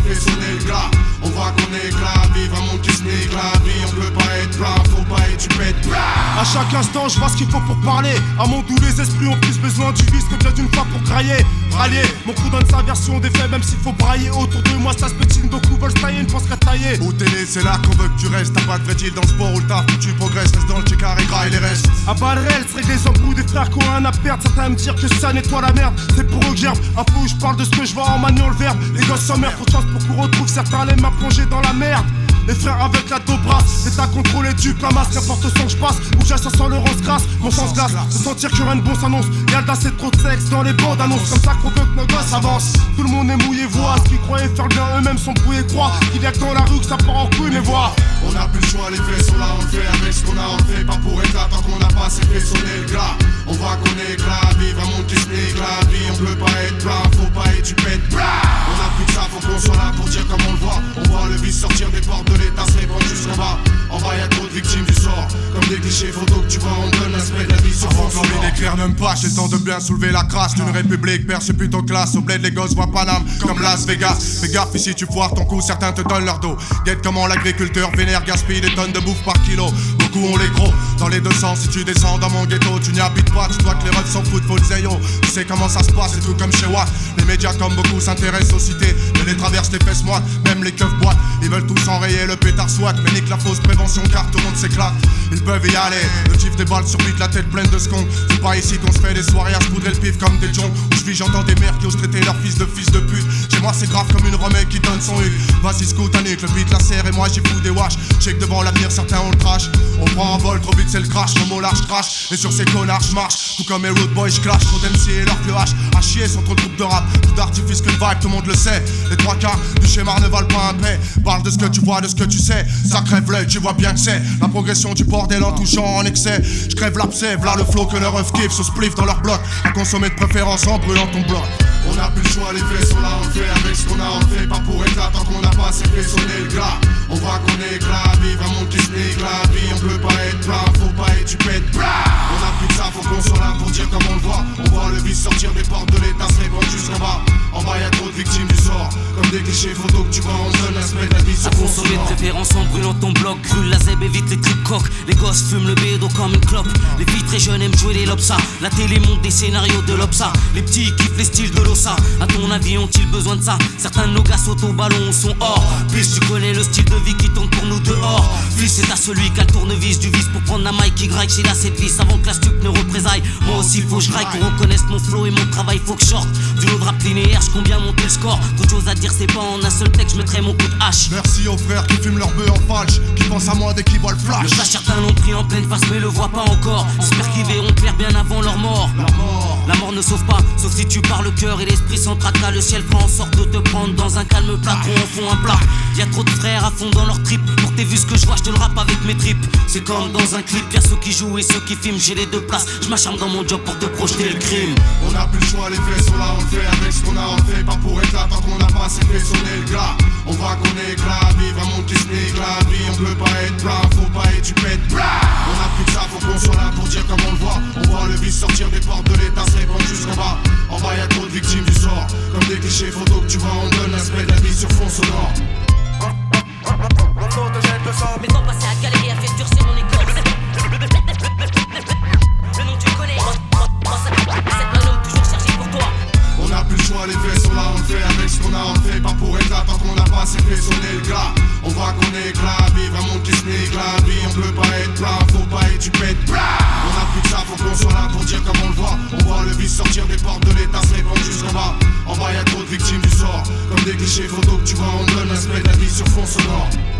fait sonner le glas. On voit qu'on éclate, vive un monde qui se nique la vie. On peut pas être blanc, faut pas être du pète. À chaque instant je vois ce qu'il faut pour parler. Un monde où les esprits ont plus besoin du vice que bien d'une fois pour grailler. Rallier, mon crew donne sa version des faits. Même s'il faut brailler autour de moi, ça se pétine. Beaucoup veulent se tailler, ne pensent qu'à tailler. Au télé c'est là qu'on veut que tu restes. T'as pas de vrai deal dans le sport où le taf où tu progresses. Reste dans le check carré gras et les restes. À balles réelles, c'est régler les embrouilles des frères qui ont rien à perdre. Certains me dire que ça nettoie la merde. C'est pour eux que j'herbe. Un peu où je parle de ce que je vois en maniant le verbe. Les gosses s'emmerdent, trop de chance pour qu'on retrouve certains les mains plongées dans la merde. Les frères avec la dobra, l'état contrôlé du plein masque. N'importe où que je passe, où j'ai ça sent le rose grasse. Mon sens glace, de sentir que rien de bon s'annonce. Y'a le c'est trop de sexe dans les bandes annonces. Comme ça qu'on veut que nos gosses avancent. Tout le monde est mouillé, voix. Ceux qui croyaient faire le bien eux-mêmes sont brouillés, croient qu'il y a que dans la rue que ça part en couille, mais vois. On a plus le choix, les faits sont là, on le fait avec ce qu'on a, on le fait pas pour être là tant qu'on n'a pas assez fait sonner le glas. On voit qu'on éclate, vive un monde qui se nique la vie. On peut pas être blanc, faut pas être du pète. On a plus que ça, faut qu'on soit là pour dire comme on le voit. On voit le vice sortir des portes de l'état, se répandre jusqu'en bas. En bas y'a trop de victimes du sort. Comme des clichés photos que tu vois, on donne l'aspect de la vie sur fond sonore. Avant d'écrire n'aime pas, j'ai le temps de bien soulever la crasse d'une république percée plutôt classe. Au bled les gosses voient Paname comme Las Vegas. Fais gaffe ici tu foires ton coup, certains te donnent leur dos. Guette comment l'agriculteur vénère gaspille des tonnes de bouffe par kilo. Beaucoup ont les gros, dans les deux sens. Si tu descends dans mon ghetto, tu n'y habites pas. Tu dois que les refs s'en foutent, faut le zéro. Tu sais comment ça se passe, c'est tout comme chez Watt. Les médias comme beaucoup s'intéressent aux cités, mais les traversent les fesses moites, même les keufs boîtes. Ils veulent tous enrayer le pétard swat, mais nique la fausse prévention car tout le monde s'éclate. Ils peuvent y aller, le tif des balles sur vite, la tête pleine de secondes. C'est pas ici qu'on se fait des soirées à se poudrer le pif comme des joncs. Où je vis, j'entends des mères qui osent traiter leur fils de pute. Chez moi c'est grave comme une remède qui donne son huc. Vas-y scout, Annick, le beat la serre et moi j'y fous des wash. J'sais que devant l'avenir certains on le crash. On prend un vol, trop vite c'est le crash. Mon mot large crash, et sur ces connards j'marche. Tout comme mes road boys j'clash, trop d'MC et leur hache. À chier sont trop de groupes de rap, tout d'artifice que le vibe, tout le monde le sait. Les trois quarts du schéma ne valent pas un paix. Parle de ce que tu vois, de ce que tu sais. Ça crève l'œil, tu vois bien que c'est la progression du bordel en touchant en excès. Je crève l'abcès, v'là le flow que leur œuf kiffe. Ce spliff dans leur bloc, à consommer de préférence en brûlant ton bloc. On a plus le choix, les faits sont là, on le fait avec ce qu'on a, on le fait pas pour être là tant qu'on n'a pas assez fait sonner le glas. On voit qu'on éclate, vive un monde qui se nique la vie. On peut pas être blanc, faut pas être du pète. On a plus que ça, faut qu'on soit là pour dire comme on le voit. On voit le vice sortir des portes de l'état, se répandre jusqu'en bas. En bas y'a trop de victimes du sort. Comme des clichés photos que tu vois, on donne l'aspect de la vie sur fond sonore. Consommer de préférence en brûlant ton bloc. Brûle la zèbe, évite les clips coques. Les gosses fument le bédo comme une clope. Les filles très jeunes aiment jouer les lopsa. La télé monte des scénarios de l'opsa. Les petits kiffent les styles de l'ossa. À ton avis ont-ils besoin de ça? Certains de nos gars sautent au ballon, sont hors. Puis tu connais le style de vie qui tourne pour nous dehors. Fils c'est à celui qui a le tournevis du vice pour prendre la maille qui graille. S'il a cette vis avant que la stup ne représaille. Moi aussi faut que je graille qu'on reconnaisse mon flow et mon travail. Faut que je sorte du lot de rap linéaire, je compte bien monter le score. Toute chose à dire c'est pas en un seul texte, je mettrai mon coup de hache. Merci aux frères qui fument leur bœuf en falche, qui pensent à moi dès qu'ils voient le flash. Le flash certains l'ont pris en pleine face mais le voient pas encore. J'espère qu'ils verront clair bien avant leur mort. La mort ne sauve pas, sauf si tu pars le cœur et l'esprit sans tracas. Le ciel fera en sorte de te prendre dans un calme plâtron en fond un plat. Y'a trop de frères à fond dans leur trip. Pour tes vues ce que je vois, je te le rappe avec mes tripes. C'est comme dans un clip, y'a ceux qui jouent et ceux qui filment. J'ai les deux places, je m'acharne dans mon job pour te projeter le crime. On a plus le choix, les faits sont là, on le fait avec ce qu'on a, on le fait pas pour être là tant qu'on n'a pas assez fait sonner le glas. On voit qu'on éclate, vive un monde qui se nique la vie. On peut pas être blanc, faut pas être du pète. On a plus que ça, faut qu'on soit là pour dire comme on le voit. On voit le vice sortir des portes de l'état, se répandre jusqu'en bas. En bas y'a trop de victimes du sort. Comme des clichés photos que tu vois, on donne l'aspect de la vie sur fond sonore. Mais temps passé à galérer, à faire durcir mon écorce. Le nom tu le connais. Cette magnum toujours chargée pour toi. On a plus le choix, les faits sont là, on le fait avec ce qu'on a, on le fait pas pour être là tant qu'on n'a pas assez fait sonner le glas. On voit qu'on éclate, vive un monde qui se nique la vie. On peut pas être blanc, faut pas être du pète. On a plus que ça, faut qu'on soit là pour dire comme on le voit. On voit le vice sortir des portes de l'état, se répandre jusqu'en bas. En bas y'a trop de victimes du sort. Comme des clichés photos que tu vois, on donne l'aspect de la vie sur fond sonore.